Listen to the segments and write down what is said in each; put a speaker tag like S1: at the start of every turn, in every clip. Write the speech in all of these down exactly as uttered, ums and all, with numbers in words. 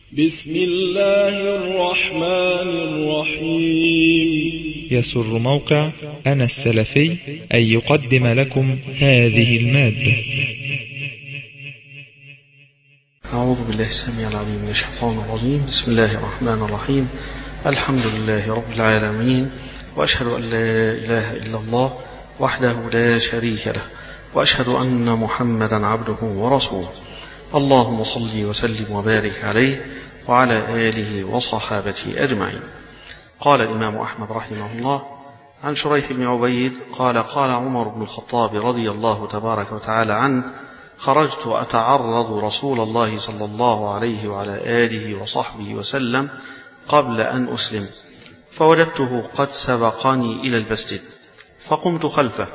S1: بسم الله الرحمن الرحيم.
S2: يسر موقع أنا السلفي أن يقدم لكم هذه المادة.
S3: أعوذ بالله السميع العليم من الشيطان الرجيم. بسم الله الرحمن الرحيم. الحمد لله رب العالمين، وأشهد أن لا إله إلا الله وحده لا شريك له، وأشهد أن محمدا عبده ورسوله. اللهم صل وسلم وبارك عليه وعلى آله وصحابته أجمعين. قال الإمام أحمد رحمه الله عن شريح بن عبيد قال قال عمر بن الخطاب رضي الله تبارك وتعالى عنه: خرجت أتعرض رسول الله صلى الله عليه وعلى آله وصحبه وسلم قبل أن أسلم، فوجدته قد سبقني إلى المسجد، فقمت خلفه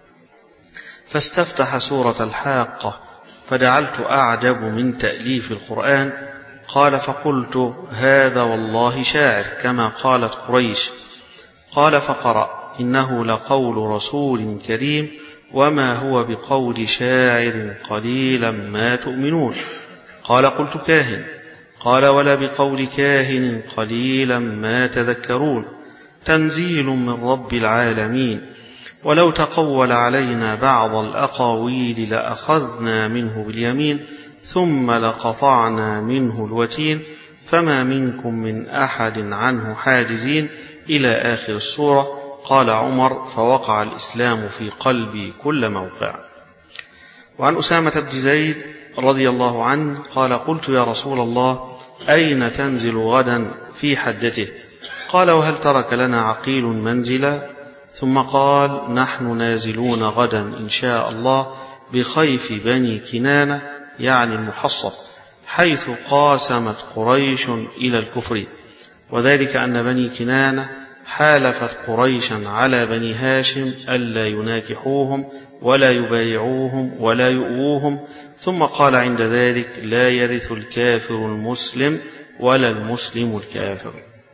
S3: فاستفتح سورة الحاقة، فجعلت أعجب من تأليف القرآن. قال: فقلت: هذا والله شاعر كما قالت قريش. قال: فقرأ: إنه لقول رسول كريم وما هو بقول شاعر قليلا ما تؤمنون. قال: قلت: كاهن. قال: ولا بقول كاهن قليلا ما تذكرون، تنزيل من رب العالمين، ولو تقول علينا بعض الأقاويل لأخذنا منه باليمين ثم لقطعنا منه الوتين، فما منكم من أحد عنه حاجزين، إلى آخر السورة. قال عمر: فوقع الإسلام في قلبي كل موقع. وعن أسامة بن زيد رضي الله عنه قال: قلت: يا رسول الله، أين تنزل غدا في حدته؟ قال: وهل ترك لنا عقيل منزلا؟ ثم قال: نحن نازلون غدا إن شاء الله بخيف بني كنانة، يعني المحصب، حيث قاسمت قريش إلى الكفر، وذلك أن بني كنانة حالفت قريشا على بني هاشم ألا يناكحوهم ولا يبايعوهم ولا يؤووهم، ثم قال عند ذلك: لا يرث الكافر المسلم ولا المسلم الكافر.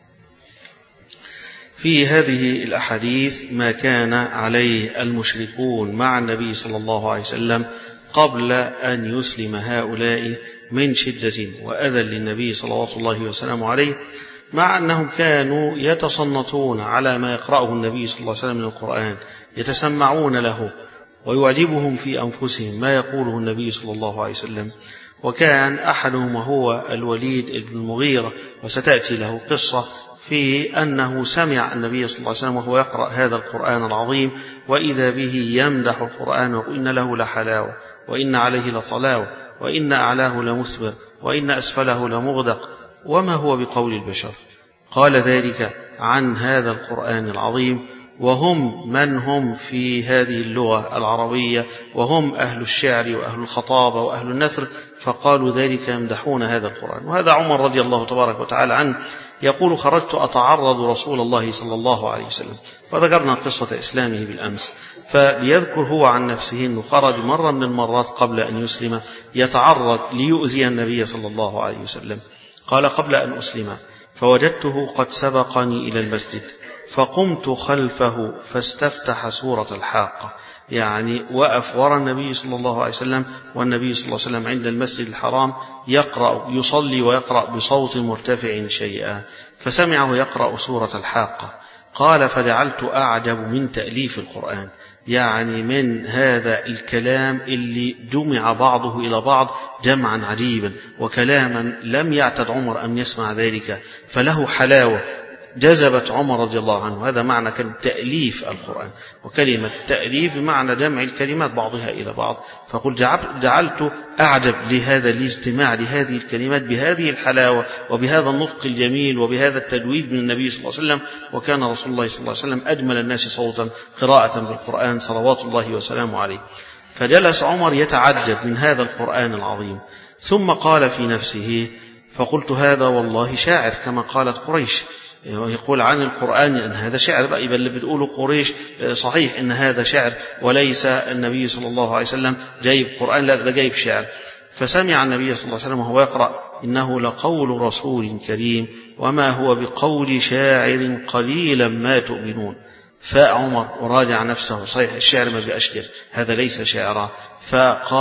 S3: في هذه الأحاديث ما كان عليه المشركون مع النبي صلى الله عليه وسلم قبل أن يسلم هؤلاء من شدة وأذى للنبي صلى الله عليه وسلم عليه، مع أنهم كانوا يتصنطون على ما يقرأه النبي صلى الله عليه وسلم من القرآن، يتسمعون له ويعجبهم في أنفسهم ما يقوله النبي صلى الله عليه وسلم. وكان أحدهم هو الوليد بن المغيرة، وستأتي له قصة في أنه سمع النبي صلى الله عليه وسلم وهو يقرأ هذا القرآن العظيم، وإذا به يمدح القرآن وإن له لحلاوة، وإن عليه لطلاوة، وإن أعلاه لمثمر، وإن أسفله لمغدق، وما هو بقول البشر. قال ذلك عن هذا القرآن العظيم، وهم من هم في هذه اللغة العربية، وهم أهل الشعر وأهل الخطابة وأهل النثر، فقالوا ذلك يمدحون هذا القرآن. وهذا عمر رضي الله تبارك وتعالى عنه يقول: خرجت أتعرض رسول الله صلى الله عليه وسلم. وذكرنا قصة إسلامه بالأمس، فبيذكر هو عن نفسه أنه خرج مرة من المرات قبل أن يسلم يتعرض ليؤذي النبي صلى الله عليه وسلم. قال: قبل أن أسلم فوجدته قد سبقني إلى المسجد، فقمت خلفه فاستفتح سورة الحاقة، يعني وقف وراء النبي صلى الله عليه وسلم، والنبي صلى الله عليه وسلم عند المسجد الحرام يقرأ يصلي ويقرأ بصوت مرتفع شيئا، فسمعه يقرأ سورة الحاقة. قال: فجعلت أعجب من تأليف القرآن، يعني من هذا الكلام اللي جمع بعضه إلى بعض جمعا عجيبا، وكلاما لم يعتد عمر أن يسمع ذلك، فله حلاوة جذبت عمر رضي الله عنه. هذا معنى كلمة تأليف القرآن، وكلمة تأليف بمعنى جمع الكلمات بعضها إلى بعض. فقل جعلت أعجب لهذا الاجتماع لهذه الكلمات بهذه الحلاوة وبهذا النطق الجميل وبهذا التجويد من النبي صلى الله عليه وسلم. وكان رسول الله صلى الله عليه وسلم أجمل الناس صوتا قراءة بالقرآن صلوات الله وسلامه عليه. فجلس عمر يتعجب من هذا القرآن العظيم، ثم قال في نفسه: فقلت: هذا والله شاعر كما قالت قريش. يقول عن القرآن أن هذا شعر بقى، يبقى اللي بتقوله قريش صحيح إن هذا شعر، وليس النبي صلى الله عليه وسلم جايب قرآن، لا ده جايب شعر. فسمع النبي صلى الله عليه وسلم وهو يقرأ: إنه لقول رسول كريم وما هو بقول شاعر قليلا ما تؤمنون. فعمر وراجع نفسه، صحيح الشعر ما بأشكر، هذا ليس شعرا. فقال: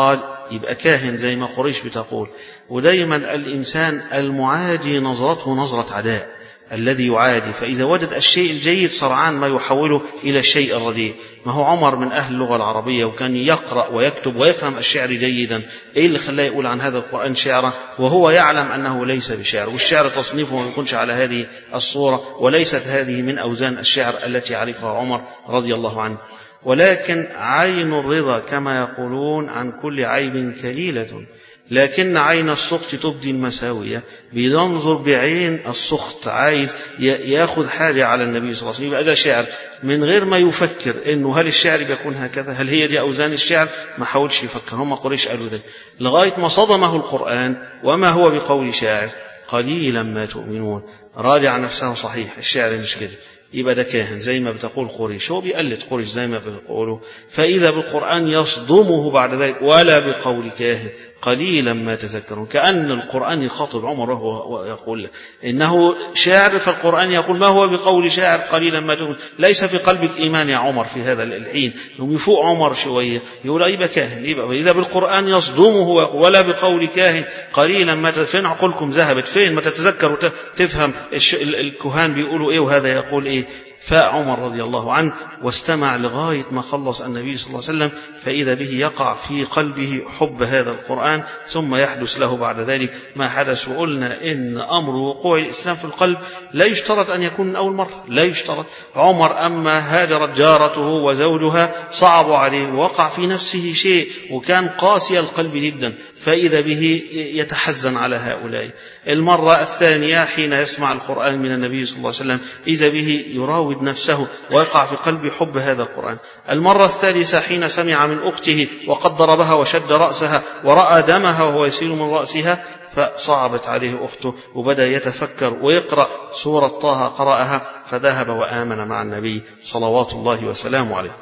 S3: يبقى كاهن زي ما قريش بتقول. ودايما الإنسان المعادي نظرته نظرة عداء، الذي يعادي، فإذا وجد الشيء الجيد سرعان ما يحوله إلى الشيء الرديء. ما هو عمر من أهل اللغة العربية وكان يقرأ ويكتب ويفهم الشعر جيدا، إيه اللي خلاه يقول عن هذا القرآن شعرا وهو يعلم أنه ليس بشعر، والشعر تصنيفه ما يكونش على هذه الصورة، وليست هذه من أوزان الشعر التي يعرفها عمر رضي الله عنه. ولكن عين الرضا كما يقولون عن كل عيب كليلة، لكن عين السخط تبدي المساوية. بينظر بعين السخط، عايز ياخذ حاجة على النبي صلى الله عليه وسلم، يبقى ده شعر من غير ما يفكر انه هل الشعر بيكون هكذا، هل هي دي اوزان الشعر، ما حاولش يفكر. هم قريش قالوا ده لغاية ما صدمه القرآن وما هو بقول شاعر قليلا ما تؤمنون. راجع نفسه صحيح الشعر مش كده، يبقى ده كاهن زي ما بتقول قريش، هو بيقلد قريش زي ما بيقولوا. فإذا بالقرآن يصدمه بعد ذلك ولا بقول كاهن قليلا ما تذكرون، كأن القرآن يخاطب عمر وهو يقول له إنه شاعر، فالقرآن يقول ما هو بقول شاعر قليلا ما تؤمنون. ليس في قلبك إيمان يا عمر في هذا الحين، يوم يفوق عمر شوية يقول يبقى كاهن. يبقى إذا بالقرآن يصدمه ولا بقول كاهن قليلا ما تذكرون. فين عقولكم ذهبت؟ فين ما تتذكر وتفهم الكهان بيقولوا إيه وهذا يقول إيه؟ فعمر رضي الله عنه واستمع لغاية ما خلص النبي صلى الله عليه وسلم، فإذا به يقع في قلبه حب هذا القرآن، ثم يحدث له بعد ذلك ما حدث. وقلنا إن أمر وقوع الإسلام في القلب لا يشترط أن يكون من أول مرة، لا يشترط. عمر أما هاجرت جارته وزوجها صعب عليه، وقع في نفسه شيء وكان قاسي القلب جدا، فإذا به يتحزن على هؤلاء. المرة الثانية حين يسمع القرآن من النبي صلى الله عليه وسلم إذا به يراود نفسه ويقع في قلبه حب هذا القرآن. المرة الثالثة حين سمع من أخته وقد ضربها وشد رأسها ورأى دمها وهو يسيل من رأسها، فصعبت عليه أخته وبدأ يتفكر ويقرأ سورة طه، قرأها فذهب وآمن مع النبي صلوات الله وسلامه عليه.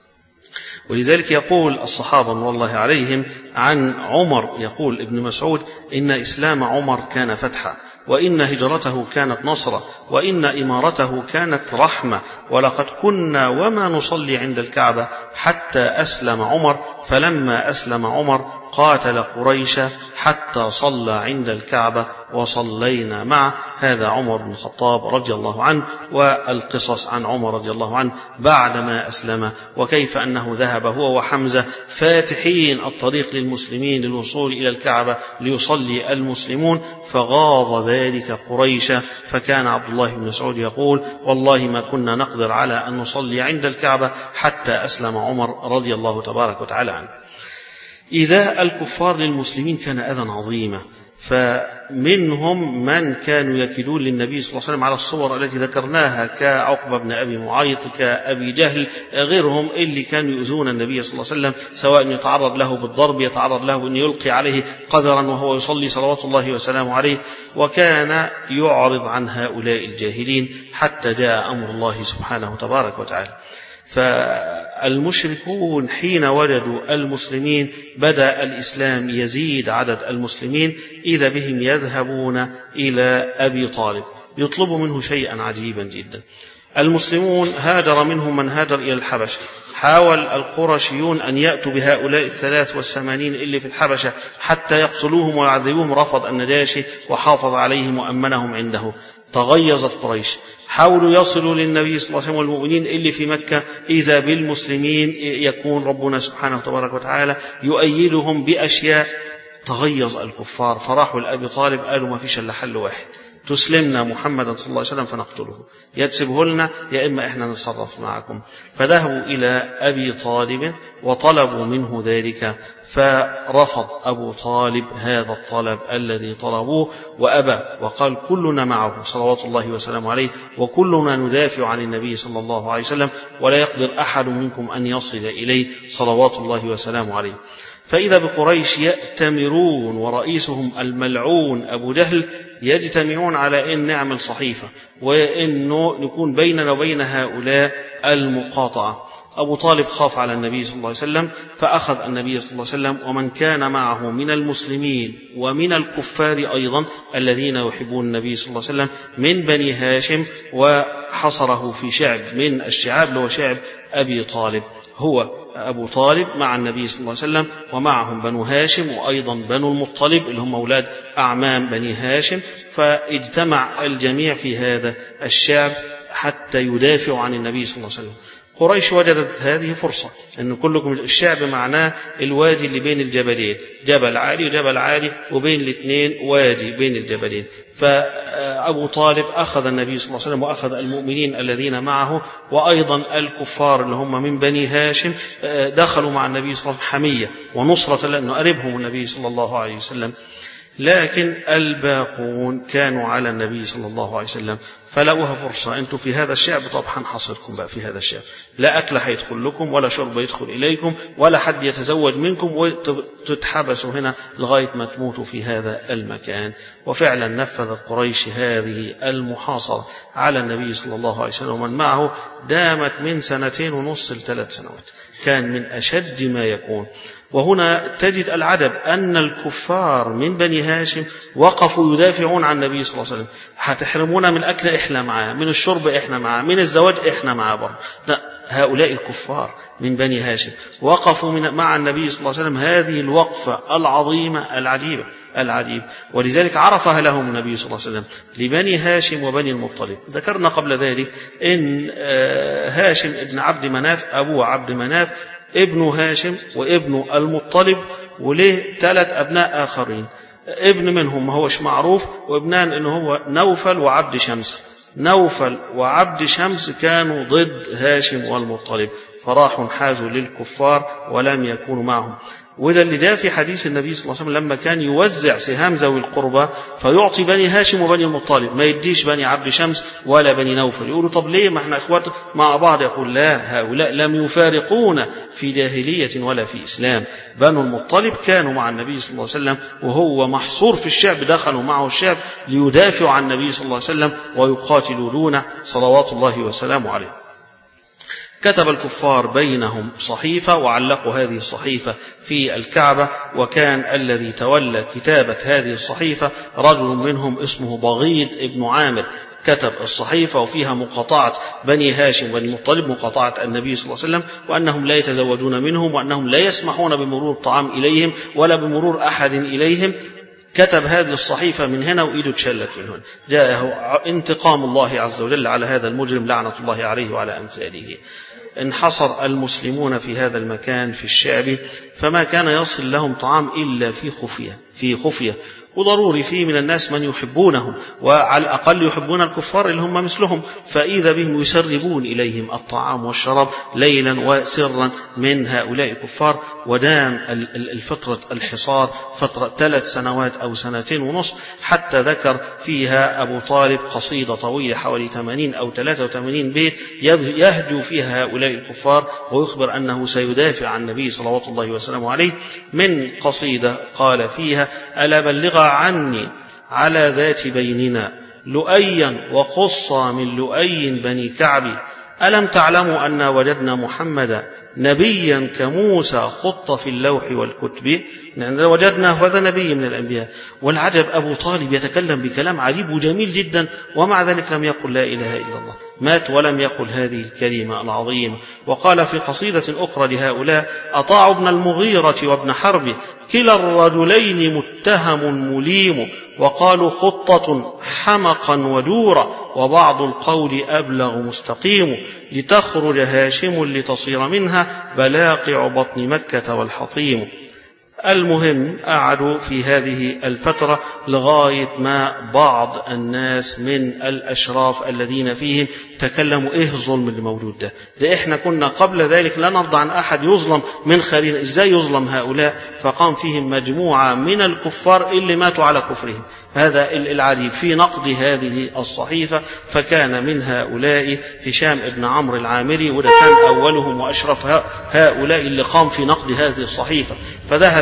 S3: ولذلك يقول الصحابة والله عليهم عن عمر، يقول ابن مسعود إن إسلام عمر كان فتحا، وإن هجرته كانت نصرا، وإن إمارته كانت رحمة، ولقد كنا وما نصلي عند الكعبة حتى أسلم عمر، فلما أسلم عمر قاتل قريش حتى صلى عند الكعبة وصلينا معه. هذا عمر بن الخطاب رضي الله عنه، والقصص عن عمر رضي الله عنه بعدما أسلم، وكيف أنه ذهب هو وحمزة فاتحين الطريق للمسلمين للوصول إلى الكعبة ليصلي المسلمون، فغاض ذلك قريش. فكان عبد الله بن مسعود يقول والله ما كنا نقدر على أن نصلي عند الكعبة حتى أسلم عمر رضي الله تبارك وتعالى عنه. إذا الكفار للمسلمين كان أذى عظيما، فمنهم من كانوا يكيدون للنبي صلى الله عليه وسلم على الصور التي ذكرناها كعقبة بن أبي معيط، كأبي جهل، غيرهم اللي كانوا يؤذون النبي صلى الله عليه وسلم، سواء يتعرض له بالضرب، يتعرض له أن يلقي عليه قذرا وهو يصلي صلوات الله وسلامه عليه. وكان يعرض عن هؤلاء الجاهلين حتى جاء أمر الله سبحانه تبارك وتعالى. فالمشركون حين وجدوا المسلمين بدأ الإسلام يزيد عدد المسلمين، إذا بهم يذهبون إلى أبي طالب يطلبوا منه شيئا عجيبا جدا. المسلمون هاجر منهم من هاجر إلى الحبشة، حاول القرشيون أن يأتوا بهؤلاء الثلاث والثمانين اللي في الحبشة حتى يقتلوهم ويعذبوهم، رفض النجاشي وحافظ عليهم وأمنهم عنده. تغيظت قريش، حاولوا يصلوا للنبي صلى الله عليه وسلم والمؤمنين اللي في مكة، إذا بالمسلمين يكون ربنا سبحانه وتبارك وتعالى يؤيدهم بأشياء. تغيظ الكفار فراحوا لأبي طالب قالوا ما فيش إلا حل واحد، تسلمنا محمدا صلى الله عليه وسلم فنقتله، يا تسيبه لنا يا إما إحنا نتصرف معكم. فذهبوا إلى أبي طالب وطلبوا منه ذلك، فرفض أبو طالب هذا الطلب الذي طلبوه وأبى، وقال كلنا معه صلوات الله وسلامه عليه، وكلنا ندافع عن النبي صلى الله عليه وسلم، ولا يقدر أحد منكم أن يصل إليه صلوات الله وسلامه عليه. فإذا بقريش يأتمرون ورئيسهم الملعون أبو جهل يجتمعون على أن نعمل صحيفة، وأنه نكون بيننا وبين هؤلاء المقاطعة. أبو طالب خاف على النبي صلى الله عليه وسلم فأخذ النبي صلى الله عليه وسلم ومن كان معه من المسلمين ومن الكفار أيضا الذين يحبون النبي صلى الله عليه وسلم من بني هاشم، وحصره في شعب من الشعاب اللي هو شعب أبي طالب. هو أبو طالب مع النبي صلى الله عليه وسلم ومعهم بنو هاشم وأيضا بنو المطلب اللي هم أولاد أعمام بني هاشم، فاجتمع الجميع في هذا الشعب حتى يدافعوا عن النبي صلى الله عليه وسلم. قريش وجدت هذه فرصة أن كلكم الشعب معناه الوادي اللي بين الجبلين، جبل عالي وجبل عالي وبين الاثنين وادي بين الجبلين. فأبو طالب أخذ النبي صلى الله عليه وسلم وأخذ المؤمنين الذين معه وأيضا الكفار اللي هم من بني هاشم دخلوا مع النبي صلى الله عليه وسلم حمية ونصرة لأنه قربهم النبي صلى الله عليه وسلم. لكن الباقون كانوا على النبي صلى الله عليه وسلم فلقوها فرصة، أنتم في هذا الشعب طب هنحصركم بقى في هذا الشعب، لا أكل هيدخل لكم ولا شرب يدخل إليكم ولا حد يتزوج منكم وتتحبسوا هنا لغاية ما تموتوا في هذا المكان. وفعلا نفذت قريش هذه المحاصرة على النبي صلى الله عليه وسلم ومن معه، دامت من سنتين ونص لثلاث سنوات، كان من أشد ما يكون. وهنا تجد العجب أن الكفار من بني هاشم وقفوا يدافعون عن النبي صلى الله عليه وسلم، هتحرمونا من الأكل إحنا معاه، من الشرب إحنا معاه، من الزواج إحنا معاه برضه. لا، هؤلاء الكفار من بني هاشم وقفوا من مع النبي صلى الله عليه وسلم هذه الوقفة العظيمة العجيبة العجيب، ولذلك عرفها لهم النبي صلى الله عليه وسلم لبني هاشم وبني المطلب. ذكرنا قبل ذلك إن هاشم ابن عبد مناف أبوه عبد مناف ابن هاشم وابن المطلب، وليه ثلاث أبناء آخرين، ابن منهم ما هوش معروف وابنان إنه هو نوفل وعبد شمس. نوفل وعبد شمس كانوا ضد هاشم والمطلب فراحوا حازوا للكفار ولم يكونوا معهم. وده اللي جاء في حديث النبي صلى الله عليه وسلم لما كان يوزع سهام ذوي القربى فيعطي بني هاشم وبني المطلب، ما يديش بني عبد شمس ولا بني نوفل. يقولوا طب ليه ما احنا اخوات مع بعض؟ يقول لا، هؤلاء لم يفارقون في جاهلية ولا في إسلام. بنو المطلب كانوا مع النبي صلى الله عليه وسلم وهو محصور في الشعب، دخلوا معه الشعب ليدافعوا عن النبي صلى الله عليه وسلم ويقاتلوا دونه صلوات الله وسلامه عليه. كتب الكفار بينهم صحيفة وعلقوا هذه الصحيفة في الكعبة، وكان الذي تولى كتابة هذه الصحيفة رجل منهم اسمه بغيض ابن عامر، كتب الصحيفة وفيها مقاطعة بني هاشم وبني المطلب، مقاطعة النبي صلى الله عليه وسلم، وأنهم لا يتزوجون منهم وأنهم لا يسمحون بمرور الطعام إليهم ولا بمرور أحد إليهم. كتب هذه الصحيفة من هنا وإيده تشلت من هنا. جاءه انتقام الله عز وجل على هذا المجرم لعنة الله عليه وعلى أمثاله. انحصر المسلمون في هذا المكان في الشعب، فما كان يصل لهم طعام إلا في خفية في خفية وضروري فيه من الناس من يحبونهم وعلى الأقل يحبون الكفار اللي هم مثلهم، فإذا بهم يسربون إليهم الطعام والشراب ليلا وسرا من هؤلاء الكفار. ودام الفترة الحصار فترة ثلاث سنوات أو سنتين ونصف، حتى ذكر فيها أبو طالب قصيدة طويلة حوالي ثمانين أو ثلاثة وثمانين بيت يهجو فيها هؤلاء الكفار ويخبر أنه سيدافع عن النبي صلوات الله وسلامه عليه. من قصيدة قال فيها: ألا بلغ عني على ذات بيننا لؤيا وخصا من لؤي بني كعب، ألم تعلموا أن وجدنا محمدا نبيا كموسى خط في اللوح والكتب. يعني وجدنا هذا نبي من الأنبياء. والعجب أبو طالب يتكلم بكلام عجيب وجميل جدا، ومع ذلك لم يقل لا إله إلا الله، مات ولم يقل هذه الكلمة العظيمة. وقال في قصيدة أخرى لهؤلاء: أطاعوا ابن المغيرة وابن حرب كلا الرجلين متهم مليم، وقالوا خطة حمقا ودورا وبعض القول أبلغ مستقيم، لتخرج هاشم لتصير منها بلاقع بطن مكة والحطيم. المهم قعدوا في هذه الفترة لغاية ما بعض الناس من الأشراف الذين فيهم تكلموا: إيه الظلم اللي موجود ده؟ ده إحنا كنا قبل ذلك لا نرضى عن أحد يظلم من خلينا، إزاي يظلم هؤلاء؟ فقام فيهم مجموعة من الكفار اللي ماتوا على كفرهم. هذا العجيب في نقد هذه الصحيفة. فكان من هؤلاء هشام ابن عمرو العامري، وده كان أولهم وأشرف هؤلاء اللي قام في نقد هذه الصحيفة. فذهب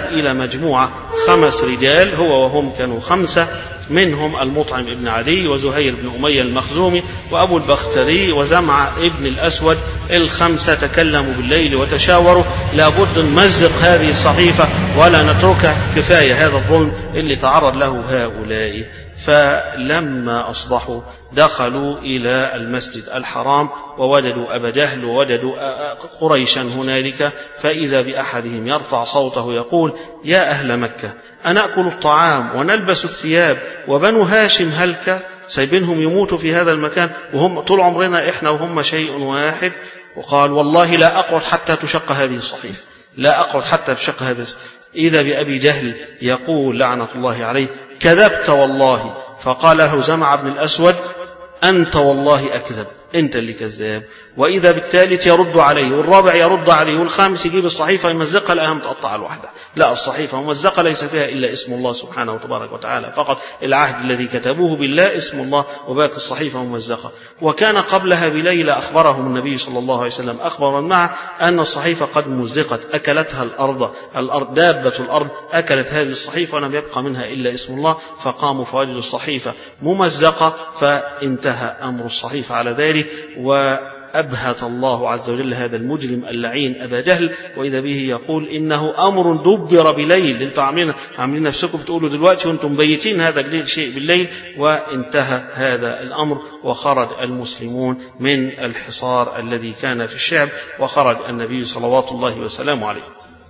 S3: ذهب إلى مجموعة خمس رجال، هو وهم كانوا خمسة، منهم المطعم ابن علي وزهير بن أمية المخزومي وأبو البختري وزمعة ابن الأسود. الخمسة تكلموا بالليل وتشاوروا لابد نمزق هذه الصحيفة ولا نتركها، كفاية هذا الظلم اللي تعرض له هؤلاء. فلما أصبحوا دخلوا إلى المسجد الحرام ووجدوا أبا جهل ووجدوا قريشا هنالك، فإذا بأحدهم يرفع صوته يقول: يا أهل مكة أنأكل الطعام ونلبس الثياب وبنو هاشم هلك؟ سايبينهم يموتوا في هذا المكان وهم طول عمرنا إحنا وهم شيء واحد. وقال: والله لا أقعد حتى تشق هذه الصحيفة، لا أقعد حتى تشق هذه الصحيفة. إذا بأبي جهل يقول لعنة الله عليه: كذبت والله. فقال له زمع بن الأسود: أنت والله أكذب، أنت اللي كذاب. وإذا بالثالث يرد عليه، والرابع يرد عليه، والخامس يجيب الصحيفة يمزقها الأهم تقطع الوحدة. لا، الصحيفة ممزقة ليس فيها إلا اسم الله سبحانه وتبارك وتعالى فقط، العهد الذي كتبوه بالله اسم الله وباقي الصحيفة ممزقة. وكان قبلها بليلة أخبرهم النبي صلى الله عليه وسلم أخبرا معه أن الصحيفة قد مزقت، أكلتها الأرض، الأرض دابة الأرض أكلت هذه الصحيفة ولم يبقى منها إلا اسم الله. فقاموا فوجدوا الصحيفة ممزقة، فانتهى أمر الصحيفة على ذلك. و أبهت الله عز وجل هذا المجرم اللعين أبا جهل، وإذا به يقول: إنه أمر دبر بليل، أنتم عاملين عاملين نفسكم بتقولوا دلوقتي وأنتم مبيتين هذا الشيء بالليل. وانتهى هذا الأمر وخرج المسلمون من الحصار الذي كان في الشعب، وخرج النبي صلوات الله وسلامه عليه.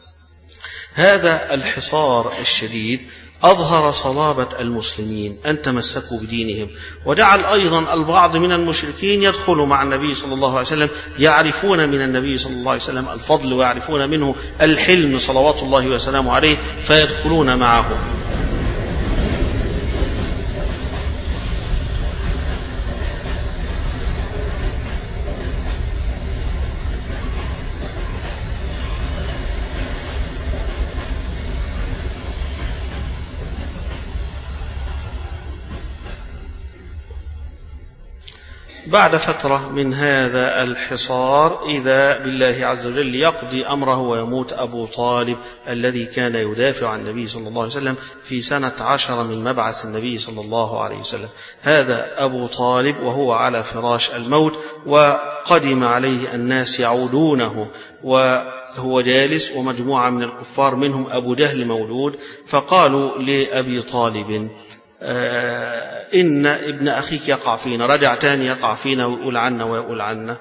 S3: هذا الحصار الشديد أظهر صلابة المسلمين أن تمسكوا بدينهم، وجعل أيضا البعض من المشركين يدخلوا مع النبي صلى الله عليه وسلم، يعرفون من النبي صلى الله عليه وسلم الفضل ويعرفون منه الحلم صلوات الله وسلامه عليه، فيدخلون معه. بعد فترة من هذا الحصار إذا بالله عز وجل يقضي أمره ويموت أبو طالب الذي كان يدافع عن النبي صلى الله عليه وسلم في سنة عشر من مبعث النبي صلى الله عليه وسلم. هذا أبو طالب وهو على فراش الموت، وقدم عليه الناس يعودونه وهو جالس ومجموعة من الكفار منهم أبو جهل مولود، فقالوا لأبي طالب: آه إن ابن أخيك يقع فينا، رجع تاني يقع فينا ويقول عنا ويقول عنا.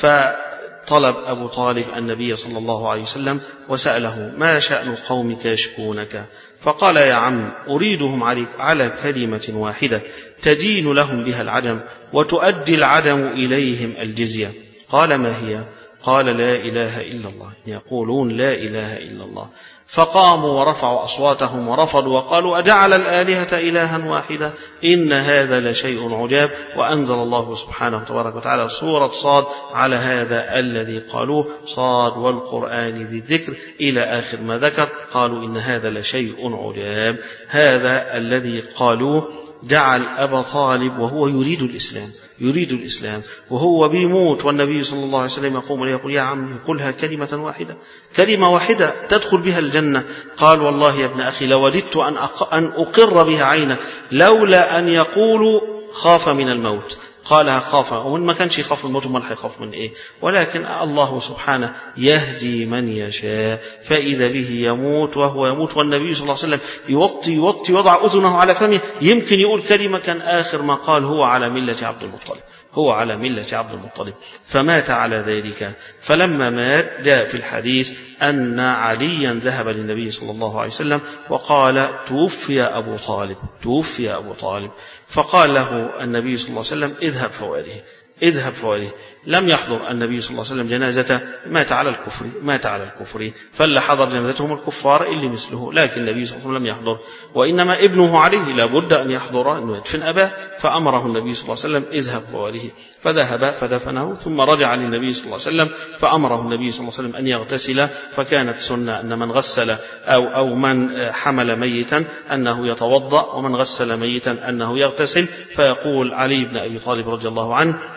S3: فطلب أبو طالب النبي صلى الله عليه وسلم وسأله: ما شأن قومك يشكونك؟ فقال: يا عم أريدهم عليك على كلمة واحدة تدين لهم بها العدم وتؤدي العدم إليهم الجزية. قال: ما هي؟ قال: لا إله إلا الله، يقولون لا إله إلا الله. فقاموا ورفعوا أصواتهم ورفضوا وقالوا: أجعل الآلهة إلها واحدة إن هذا لشيء عجاب. وأنزل الله سبحانه وتبارك وتعالى سورة صاد على هذا الذي قالوه: صاد والقرآن ذي الذكر إلى آخر ما ذكر. قالوا إن هذا لشيء عجاب. هذا الذي قالوه جعل أبا طالب وهو يريد الإسلام يريد الإسلام وهو بيموت، والنبي صلى الله عليه وسلم يقوم وليه يقول: يا عمي قلها كلمة واحدة، كلمة واحدة تدخل بها الجنة. قال: والله يا ابن أخي لوددت أن أن أقر بها عينك لولا أن يقولوا خاف من الموت. قالها خاف، ومن ما كانش يخاف من الموت ما يخاف من إيه؟ ولكن الله سبحانه يهدي من يشاء، فإذا به يموت وهو يموت، والنبي صلى الله عليه وسلم يوطي يوطي وضع أذنه على فمه، يمكن يقول كلمة، كان آخر ما قال: هو على ملة عبد المطلب، هو على ملة عبد المطلب. فمات على ذلك. فلما مات جاء في الحديث أن عليا ذهب للنبي صلى الله عليه وسلم وقال: توفي أبو طالب توفي أبو طالب فقال له النبي صلى الله عليه وسلم: اذهب فواليه اذهب فواليه. لم يحضر النبي صلى الله عليه وسلم جنازته، مات على الكفر مات على الكفر فلا حضر جنازتهم الكفار اللي مثله، لكن النبي صلى الله عليه وسلم لم يحضر. وإنما ابنه عليه لابد أن يحضر، أنه يدفن أباه، فأمره النبي صلى الله عليه وسلم: اذهب فواليه. فذهب فدفنه، ثم رجع للنبي صلى الله عليه وسلم فأمره النبي صلى الله عليه وسلم أن يغتسل. فكانت سنة أن من غسل أو, أو من حمل ميتا أنه يتوضأ، ومن غسل ميتا أنه يغتسل. فيقول علي بن أبي طالب رضي الله عنه: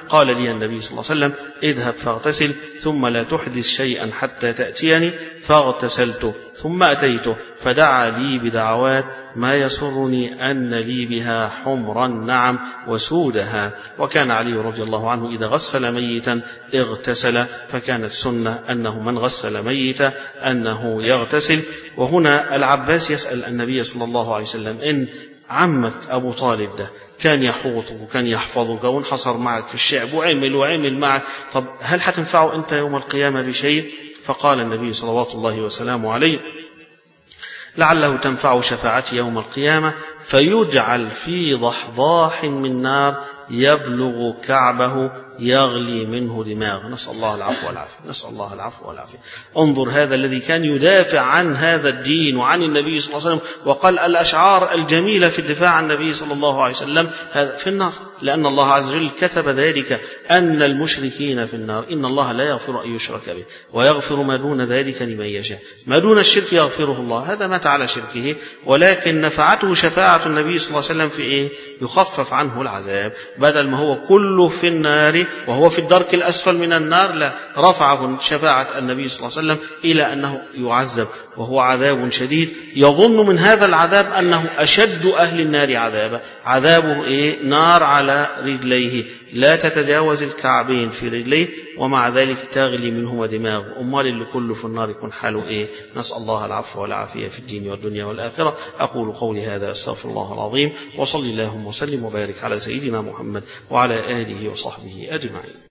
S3: قال لي النبي صلى الله عليه وسلم اذهب فاغتسل ثم لا تحدث شيئا حتى تأتيني، فاغتسلت ثم أتيته فدعا لي بدعوات ما يسرني أن لي بها حمر النعم وسودها. وكان علي رضي الله عنه إذا غسل ميتا اغتسل، فكانت سنة أنه من غسل ميتا أنه يغتسل. وهنا العباس يسأل النبي صلى الله عليه وسلم إن عمك أبو طالب ده كان يحوطك وكان يحفظك وانحصر معك في الشعب وعمل وعمل معك، طب هل هتنفعه أنت يوم القيامة بشيء؟ فقال النبي صلوات الله وسلامه عليه لعله تنفع شفاعتي يوم القيامة، فيجعل في ضحضاح من نار يبلغ كعبه يغلي منه دماغ. نسأل الله العفو والعافية، نسأل الله العفو والعافية. انظر هذا الذي كان يدافع عن هذا الدين وعن النبي صلى الله عليه وسلم، وقال الأشعار الجميلة في الدفاع عن النبي صلى الله عليه وسلم هذا في النار، لأن الله عز وجل كتب ذلك أن المشركين في النار، إن الله لا يغفر أن يشرك به ويغفر ما دون ذلك لمن يشاء. ما دون الشرك يغفره الله، هذا مات على شركه، ولكن نفعته شفاعة النبي صلى الله عليه وسلم في إيه؟ يخفف عنه العذاب، بدل ما هو كله في النار وهو في الدرك الأسفل من النار، لا، رفعه شفاعة النبي صلى الله عليه وسلم إلى أنه يعذب وهو عذاب شديد، يظن من هذا العذاب أنه أشد أهل النار عذابا. عذابه إيه؟ نار على رجليه لا تتجاوز الكعبين في رجليه، ومع ذلك تغلي منه دماغه. أمال اللي كله في النار يكون حاله إيه؟ نسأل الله العفو والعافية في الدين والدنيا والآخرة. أقول قولي هذا أستغفر الله العظيم، وصلي اللهم وسلم وبارك على سيدنا محمد وعلى آله وصحبه أجمعين.